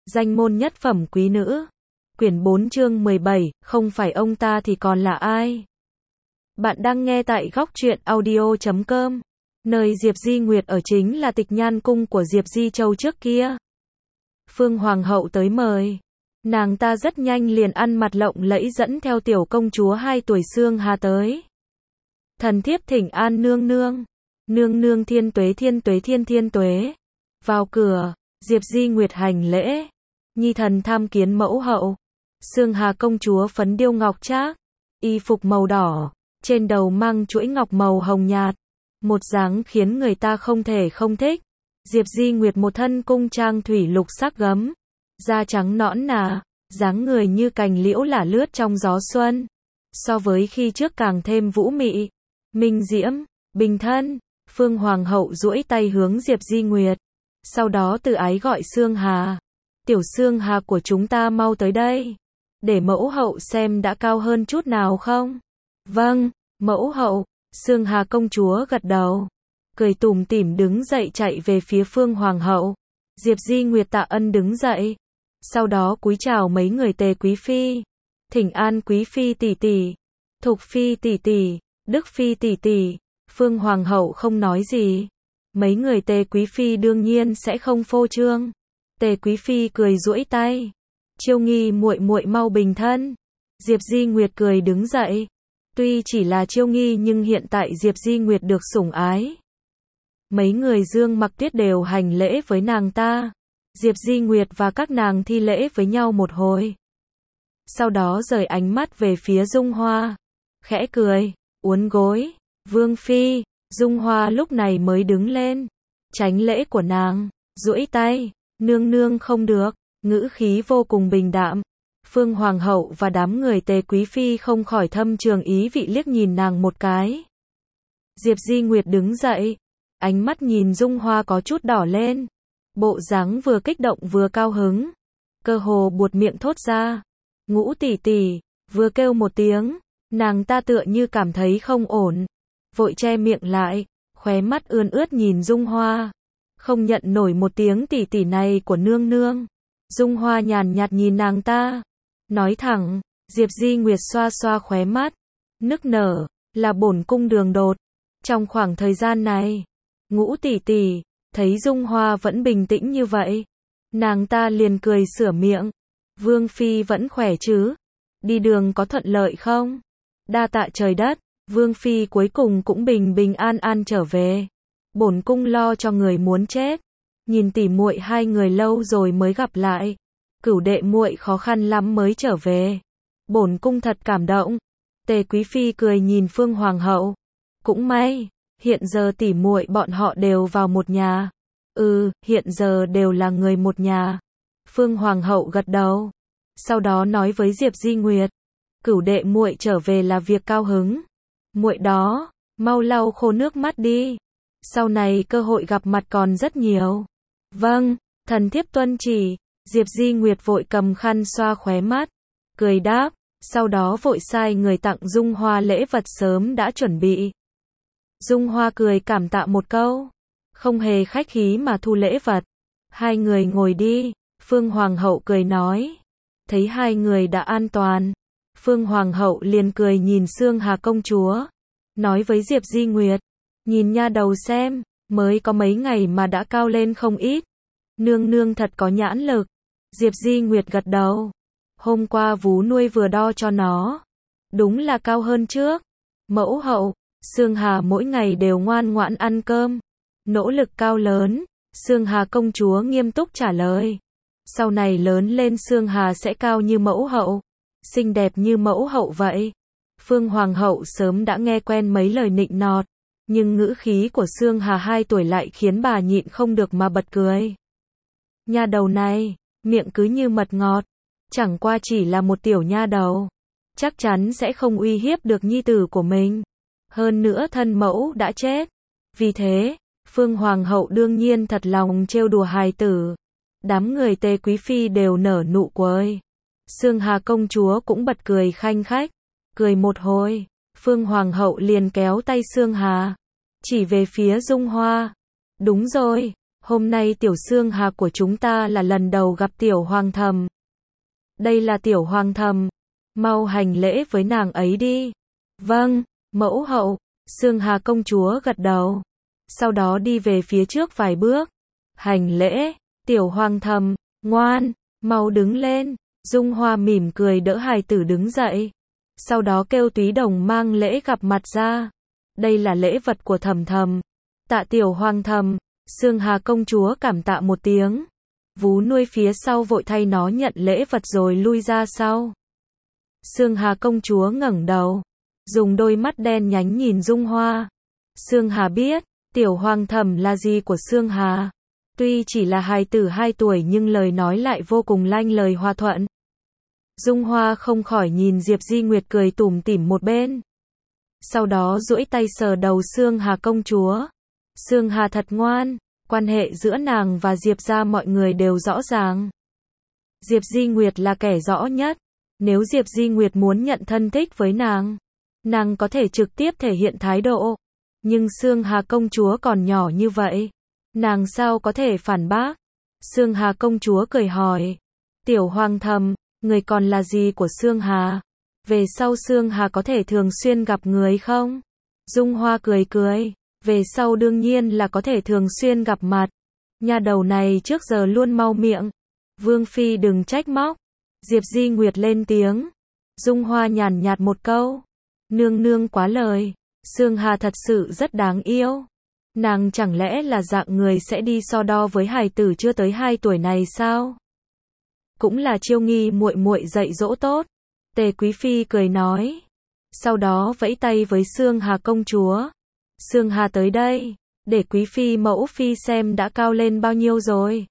Danh môn nhất phẩm quý nữ. Quyển 4 chương 17, không phải ông ta thì còn là ai? Bạn đang nghe tại góc truyện audio.com. Nơi Diệp Di Nguyệt ở chính là Tịch Nhan cung của Diệp Di Châu trước kia. Phương Hoàng hậu tới mời. Nàng ta rất nhanh liền ăn mặc lộng lẫy dẫn theo tiểu công chúa 2 tuổi Sương Hà tới. Thần thiếp thỉnh an nương nương. Nương nương thiên tuế thiên tuế thiên tuế. Vào cửa, Diệp Di Nguyệt hành lễ. Nhi thần tham kiến mẫu hậu. Sương Hà công chúa phấn điêu ngọc trác, y phục màu đỏ, trên đầu mang chuỗi ngọc màu hồng nhạt, một dáng khiến người ta không thể không thích. Diệp Di Nguyệt một thân cung trang thủy lục sắc gấm, da trắng nõn nà, dáng người như cành liễu lả lướt trong gió xuân. So với khi trước càng thêm vũ mị, minh diễm, bình thân. Phương Hoàng hậu duỗi tay hướng Diệp Di Nguyệt, sau đó từ ái gọi Sương Hà. Tiểu Sương Hà của chúng ta mau tới đây, để mẫu hậu xem đã cao hơn chút nào không? Vâng, mẫu hậu. Sương Hà công chúa gật đầu, cười tủm tỉm đứng dậy chạy về phía Phương Hoàng hậu. Diệp Di Nguyệt tạ ân đứng dậy, sau đó cúi chào mấy người Tề quý phi, thỉnh an quý phi tỷ tỷ, Thục phi tỷ tỷ, Đức phi tỷ tỷ. Phương Hoàng hậu không nói gì. Mấy người Tề quý phi đương nhiên sẽ không phô trương. Tề quý phi cười duỗi tay, Chiêu Nghi muội muội mau bình thân. Diệp Di Nguyệt cười đứng dậy. Tuy chỉ là Chiêu Nghi nhưng hiện tại Diệp Di Nguyệt được sủng ái. Mấy người Dương Mặc Tuyết đều hành lễ với nàng ta. Diệp Di Nguyệt và các nàng thi lễ với nhau một hồi, sau đó rời ánh mắt về phía Dung Hoa, khẽ cười, uốn gối. Vương phi. Dung Hoa lúc này mới đứng lên, tránh lễ của nàng, duỗi tay, nương nương không được, ngữ khí vô cùng bình đạm. Phương Hoàng hậu và đám người Tề quý phi không khỏi thâm trường ý vị liếc nhìn nàng một cái. Diệp Di Nguyệt đứng dậy, ánh mắt nhìn Dung Hoa có chút đỏ lên, bộ dáng vừa kích động vừa cao hứng, cơ hồ buột miệng thốt ra, Ngũ tỷ tỷ. Vừa kêu một tiếng, nàng ta tựa như cảm thấy không ổn, vội che miệng lại, khóe mắt ươn ướt nhìn Dung Hoa, không nhận nổi một tiếng tỷ tỷ này của nương nương. Dung Hoa nhàn nhạt nhìn nàng ta, nói thẳng. Diệp Di Nguyệt xoa xoa khóe mắt, nức nở, là bổn cung đường đột. Trong khoảng thời gian này, Ngũ tỷ tỷ thấy Dung Hoa vẫn bình tĩnh như vậy, nàng ta liền cười sửa miệng. Vương phi vẫn khỏe chứ? Đi đường có thuận lợi không? Đa tạ trời đất, Vương phi cuối cùng cũng bình bình an an trở về. Bổn cung lo cho người muốn chết. Nhìn tỉ muội hai người lâu rồi mới gặp lại, cửu đệ muội khó khăn lắm mới trở về. Bổn cung thật cảm động. Tề quý phi cười nhìn Phương Hoàng hậu. Cũng may, hiện giờ tỉ muội bọn họ đều vào một nhà. Hiện giờ đều là người một nhà. Phương Hoàng hậu gật đầu, sau đó nói với Diệp Di Nguyệt, cửu đệ muội trở về là việc cao hứng. Muội đó, mau lau khô nước mắt đi. Sau này cơ hội gặp mặt còn rất nhiều. Vâng, thần thiếp tuân chỉ. Diệp Di Nguyệt vội cầm khăn xoa khóe mắt, cười đáp, sau đó vội sai người tặng Dung Hoa lễ vật sớm đã chuẩn bị. Dung Hoa cười cảm tạ một câu, không hề khách khí mà thu lễ vật. Hai người ngồi đi. Phương Hoàng hậu cười nói. Thấy hai người đã an toàn, Phương Hoàng hậu liền cười nhìn Sương Hà công chúa, nói với Diệp Di Nguyệt, nhìn nha đầu xem, mới có mấy ngày mà đã cao lên không ít. Nương nương thật có nhãn lực. Diệp Di Nguyệt gật đầu. Hôm qua vú nuôi vừa đo cho nó, đúng là cao hơn trước. Mẫu hậu. Sương Hà mỗi ngày đều ngoan ngoãn ăn cơm, nỗ lực cao lớn. Sương Hà công chúa nghiêm túc trả lời. Sau này lớn lên Sương Hà sẽ cao như mẫu hậu, xinh đẹp như mẫu hậu vậy. Phương Hoàng hậu sớm đã nghe quen mấy lời nịnh nọt, nhưng ngữ khí của Sương Hà 2 tuổi lại khiến bà nhịn không được mà bật cười. Nha đầu này, miệng cứ như mật ngọt, chẳng qua chỉ là một tiểu nha đầu, chắc chắn sẽ không uy hiếp được nhi tử của mình. Hơn nữa thân mẫu đã chết, vì thế, Phương Hoàng hậu đương nhiên thật lòng trêu đùa hài tử. Đám người Tề quý phi đều nở nụ cười. Sương Hà công chúa cũng bật cười khanh khách. Cười một hồi, Phương Hoàng hậu liền kéo tay Sương Hà, chỉ về phía Dung Hoa. Đúng rồi, Hôm nay tiểu Xương Hà của chúng ta là lần đầu gặp tiểu hoàng thầm. Đây là tiểu hoàng thầm, mau hành lễ với nàng ấy đi. Vâng, mẫu hậu. Xương Hà công chúa gật đầu, sau đó đi về phía trước vài bước. Hành lễ, tiểu hoàng thầm, ngoan, mau đứng lên. Dung Hoa mỉm cười đỡ hài tử đứng dậy. Sau đó kêu Túy Đồng mang lễ gặp mặt ra. Đây là lễ vật của thầm thầm. Tạ tiểu hoàng thầm. Xương Hà công chúa cảm tạ một tiếng. Vú nuôi phía sau vội thay nó nhận lễ vật rồi lui ra sau. Xương Hà công chúa ngẩng đầu, dùng đôi mắt đen nhánh nhìn Dung Hoa. Xương Hà biết, tiểu hoàng thầm là gì của Xương Hà. Tuy chỉ là hài tử 2 tuổi nhưng lời nói lại vô cùng lanh lời hòa thuận. Dung Hoa không khỏi nhìn Diệp Di Nguyệt cười tủm tỉm một bên. Sau đó duỗi tay sờ đầu Xương Hà công chúa. Xương Hà thật ngoan, quan hệ giữa nàng và Diệp gia mọi người đều rõ ràng. Diệp Di Nguyệt là kẻ rõ nhất. Nếu Diệp Di Nguyệt muốn nhận thân thích với nàng có thể trực tiếp thể hiện thái độ. Nhưng Xương Hà công chúa còn nhỏ như vậy, nàng sao có thể phản bác? Xương Hà công chúa cười hỏi, tiểu hoàng thầm, người còn là gì của Xương Hà? Về sau Xương Hà có thể thường xuyên gặp người không? Dung Hoa cười cười, về sau đương nhiên là có thể thường xuyên gặp mặt. Nha đầu này trước giờ luôn mau miệng. Vương phi đừng trách móc. Diệp Di Nguyệt lên tiếng. Dung Hoa nhàn nhạt một câu, nương nương quá lời. Xương Hà thật sự rất đáng yêu. Nàng chẳng lẽ là dạng người sẽ đi so đo với hài tử chưa tới 2 tuổi này sao? Cũng là chiêu nghi muội muội dạy dỗ tốt. Tề Quý phi cười nói. Sau đó vẫy tay với Xương Hà công chúa. Xương Hà tới đây, để Quý phi mẫu phi xem đã cao lên bao nhiêu rồi.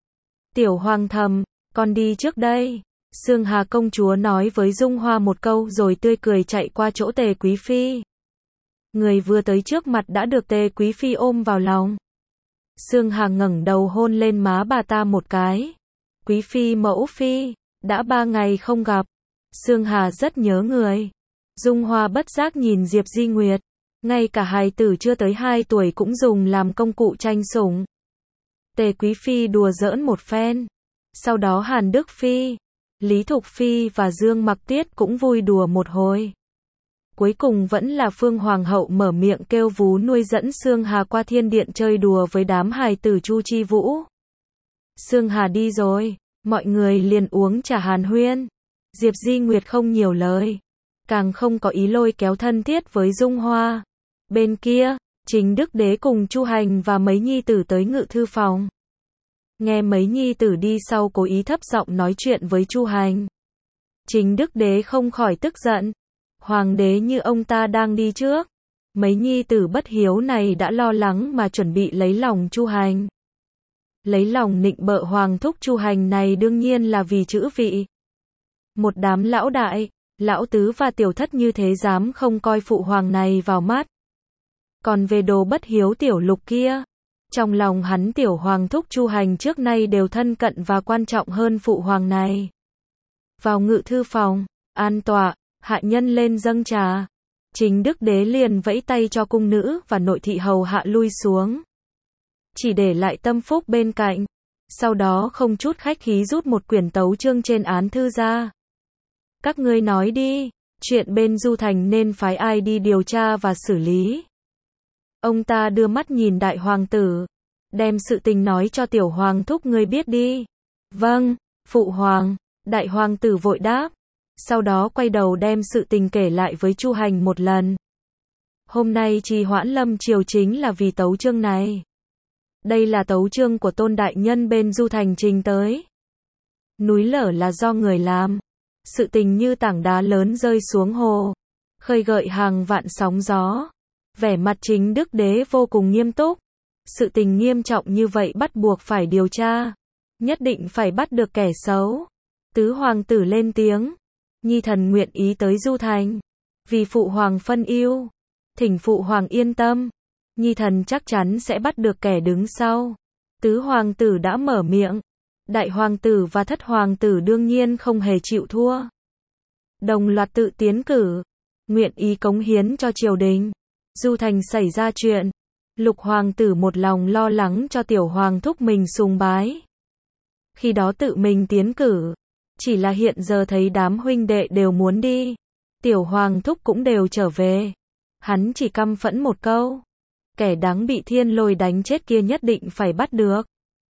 Tiểu hoàng thầm, con đi trước đây. Xương Hà công chúa nói với Dung Hoa một câu rồi tươi cười chạy qua chỗ Tề Quý phi. Người vừa tới trước mặt đã được Tề Quý phi ôm vào lòng. Xương Hà ngẩng đầu hôn lên má bà ta một cái. Quý phi mẫu phi, đã 3 ngày không gặp. Xương Hà rất nhớ người. Dung Hoa bất giác nhìn Diệp Di Nguyệt. Ngay cả hài tử chưa tới 2 tuổi cũng dùng làm công cụ tranh sủng. Tề Quý phi đùa giỡn một phen. Sau đó Hàn Đức phi, Lý Thục phi và Dương Mặc Tiết cũng vui đùa một hồi. Cuối cùng vẫn là Phương Hoàng hậu mở miệng kêu vú nuôi dẫn Xương Hà qua thiên điện chơi đùa với đám hài tử Chu Chi Vũ. Xương Hà đi rồi, mọi người liền uống trà hàn huyên. Diệp Di Nguyệt không nhiều lời, càng không có ý lôi kéo thân thiết với Dung Hoa. Bên kia, Chính Đức Đế cùng Chu Hành và mấy nhi tử tới ngự thư phòng. Nghe mấy nhi tử đi sau cố ý thấp giọng nói chuyện với Chu Hành. Chính Đức Đế không khỏi tức giận. Hoàng đế như ông ta đang đi trước. Mấy nhi tử bất hiếu này đã lo lắng mà chuẩn bị lấy lòng Chu Hành. Lấy lòng nịnh bợ hoàng thúc Chu Hành này đương nhiên là vì chữ vị. Một đám lão đại, lão tứ và tiểu thất như thế dám không coi phụ hoàng này vào mắt. Còn về đồ bất hiếu tiểu lục kia, trong lòng hắn tiểu hoàng thúc Chu Hành trước nay đều thân cận và quan trọng hơn phụ hoàng này. Vào ngự thư phòng, an tọa, hạ nhân lên dâng trà. Chính Đức Đế liền vẫy tay cho cung nữ và nội thị hầu hạ lui xuống. Chỉ để lại Tâm Phúc bên cạnh. Sau đó không chút khách khí rút một quyển tấu chương trên án thư ra. Các ngươi nói đi, chuyện bên Du Thành nên phái ai đi điều tra và xử lý. Ông ta đưa mắt nhìn đại hoàng tử. Đem sự tình nói cho tiểu hoàng thúc ngươi biết đi. Vâng, phụ hoàng. Đại hoàng tử vội đáp. Sau đó quay đầu đem sự tình kể lại với Chu Hành một lần. Hôm nay trì hoãn lâm triều chính là vì tấu chương này. Đây là tấu chương của Tôn đại nhân bên Du Thành trình tới. Núi lở là do người làm. Sự tình như tảng đá lớn rơi xuống hồ, khơi gợi hàng vạn sóng gió. Vẻ mặt Chính Đức Đế vô cùng nghiêm túc. Sự tình nghiêm trọng như vậy bắt buộc phải điều tra. Nhất định phải bắt được kẻ xấu. Tứ hoàng tử lên tiếng. Nhi thần nguyện ý tới Du Thành. Vì phụ hoàng phân ưu. Thỉnh phụ hoàng yên tâm. Nhi thần chắc chắn sẽ bắt được kẻ đứng sau. Tứ hoàng tử đã mở miệng. Đại hoàng tử và thất hoàng tử đương nhiên không hề chịu thua. Đồng loạt tự tiến cử. Nguyện ý cống hiến cho triều đình. Du Thành xảy ra chuyện. Lục hoàng tử một lòng lo lắng cho tiểu hoàng thúc mình sùng bái. Khi đó tự mình tiến cử. Chỉ là hiện giờ thấy đám huynh đệ đều muốn đi. Tiểu hoàng thúc cũng đều trở về. Hắn chỉ căm phẫn một câu. Kẻ đáng bị thiên lôi đánh chết kia nhất định phải bắt được.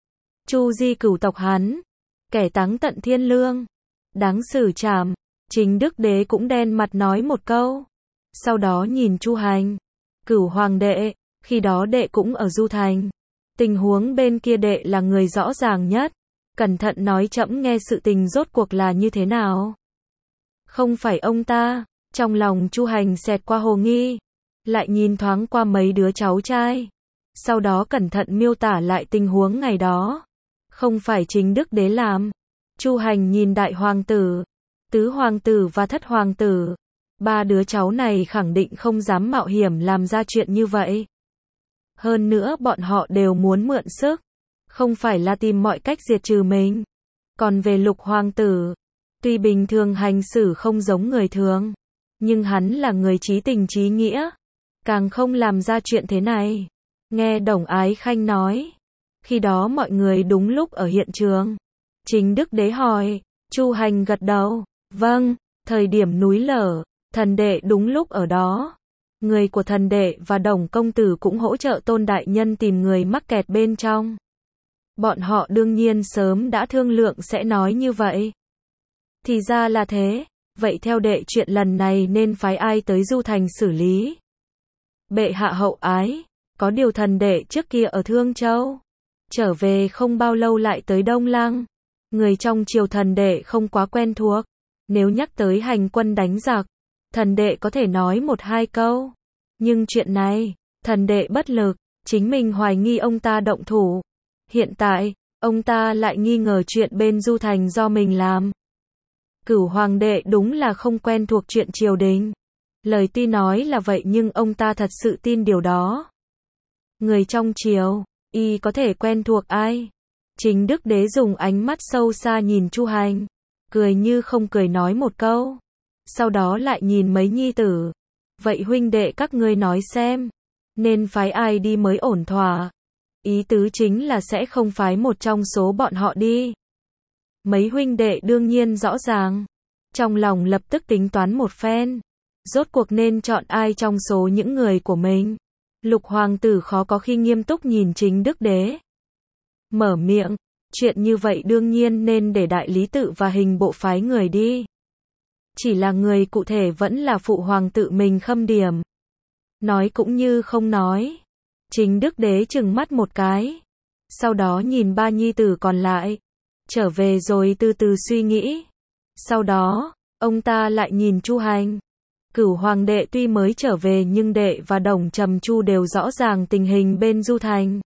Chu di cửu tộc hắn. Kẻ táng tận thiên lương. Đáng xử trảm. Chính đức đế cũng đen mặt nói một câu. Sau đó nhìn Chu Hành. Cửu hoàng đệ. Khi đó đệ cũng ở Du Thành. Tình huống bên kia đệ là người rõ ràng nhất. Cẩn thận nói trẫm nghe sự tình rốt cuộc là như thế nào. Không phải ông ta. Trong lòng Chu Hành xẹt qua hồ nghi. Lại nhìn thoáng qua mấy đứa cháu trai. Sau đó cẩn thận miêu tả lại tình huống ngày đó. Không phải chính đức đế làm. Chu Hành nhìn đại hoàng tử, tứ hoàng tử và thất hoàng tử. Ba đứa cháu này khẳng định không dám mạo hiểm làm ra chuyện như vậy. Hơn nữa bọn họ đều muốn mượn sức. Không phải là tìm mọi cách diệt trừ mình. Còn về lục hoàng tử, tuy bình thường hành xử không giống người thường, nhưng hắn là người chí tình chí nghĩa. Càng không làm ra chuyện thế này. Nghe Đồng Ái Khanh nói. Khi đó mọi người đúng lúc ở hiện trường. Chính đức đế hỏi. Chu Hành gật đầu. Vâng, thời điểm núi lở, thần đệ đúng lúc ở đó. Người của thần đệ và Đồng công tử cũng hỗ trợ Tôn đại nhân tìm người mắc kẹt bên trong. Bọn họ đương nhiên sớm đã thương lượng sẽ nói như vậy. Thì ra là thế. Vậy theo đệ chuyện lần này nên phái ai tới Du Thành xử lý? Bệ hạ hậu ái. Có điều thần đệ trước kia ở Thương Châu. Trở về không bao lâu lại tới Đông Lăng. Người trong triều thần đệ không quá quen thuộc. Nếu nhắc tới hành quân đánh giặc, thần đệ có thể nói một hai câu. Nhưng chuyện này, thần đệ bất lực, chính mình hoài nghi ông ta động thủ. Hiện tại, ông ta lại nghi ngờ chuyện bên Du Thành do mình làm. Cửu hoàng đệ đúng là không quen thuộc chuyện triều đình. Lời tuy nói là vậy nhưng ông ta thật sự tin điều đó. Người trong triều, y có thể quen thuộc ai? Chính đức đế dùng ánh mắt sâu xa nhìn Chu Hành. Cười như không cười nói một câu. Sau đó lại nhìn mấy nhi tử. Vậy huynh đệ các ngươi nói xem. Nên phái ai đi mới ổn thỏa? Ý tứ chính là sẽ không phái một trong số bọn họ đi. Mấy huynh đệ đương nhiên rõ ràng. Trong lòng lập tức tính toán một phen. Rốt cuộc nên chọn ai trong số những người của mình. Lục hoàng tử khó có khi nghiêm túc nhìn chính đức đế. Mở miệng. Chuyện như vậy đương nhiên nên để đại lý tự và hình bộ phái người đi. Chỉ là người cụ thể vẫn là phụ hoàng tự mình khâm điểm. Nói cũng như không nói. Chính đức đế trừng mắt một cái. Sau đó nhìn ba nhi tử còn lại. Trở về rồi từ từ suy nghĩ. Sau đó, ông ta lại nhìn Chu Hành. Cửu hoàng đệ tuy mới trở về nhưng đệ và Đồng Trầm Chu đều rõ ràng tình hình bên Du Thành.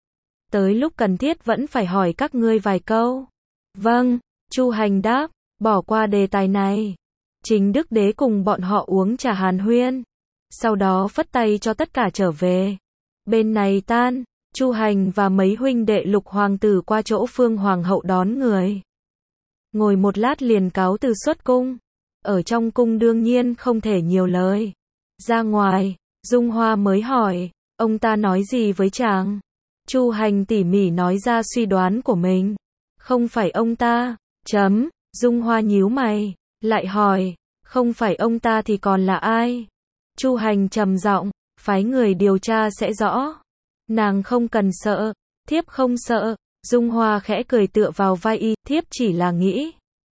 Tới lúc cần thiết vẫn phải hỏi các ngươi vài câu. Vâng, Chu Hành đáp, bỏ qua đề tài này. Chính đức đế cùng bọn họ uống trà hàn huyên. Sau đó phất tay cho tất cả trở về. Bên này tan, Chu Hành và mấy huynh đệ lục hoàng tử qua chỗ Phương Hoàng hậu đón người. Ngồi một lát liền cáo từ xuất cung. Ở trong cung đương nhiên không thể nhiều lời. Ra ngoài, Dung Hoa mới hỏi, ông ta nói gì với chàng? Chu Hành tỉ mỉ nói ra suy đoán của mình. Không phải ông ta, Dung Hoa nhíu mày, lại hỏi, không phải ông ta thì còn là ai? Chu Hành trầm giọng, phái người điều tra sẽ rõ. Nàng không cần sợ, thiếp không sợ. Dung Hoa khẽ cười tựa vào vai y, thiếp chỉ là nghĩ.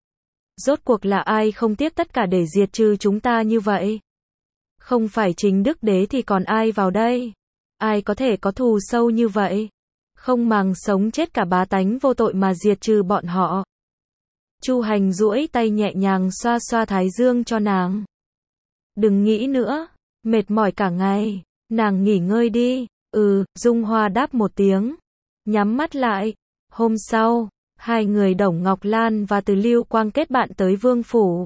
Rốt cuộc là ai không tiếc tất cả để diệt trừ chúng ta như vậy? Không phải chính đức đế thì còn ai vào đây? Ai có thể có thù sâu như vậy? Không màng sống chết cả bá tánh vô tội mà diệt trừ bọn họ. Chu Hành duỗi tay nhẹ nhàng xoa xoa thái dương cho nàng. Đừng nghĩ nữa, mệt mỏi cả ngày, nàng nghỉ ngơi đi. Dung Hoa đáp một tiếng, nhắm mắt lại. Hôm sau, hai người Đồng Ngọc Lan và Từ Lưu Quang kết bạn tới vương phủ.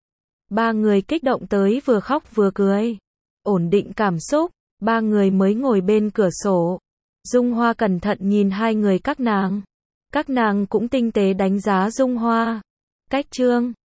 Ba người kích động tới vừa khóc vừa cười. Ổn định cảm xúc, ba người mới ngồi bên cửa sổ. Dung Hoa cẩn thận nhìn hai người các nàng. Các nàng cũng tinh tế đánh giá Dung Hoa. Cách chương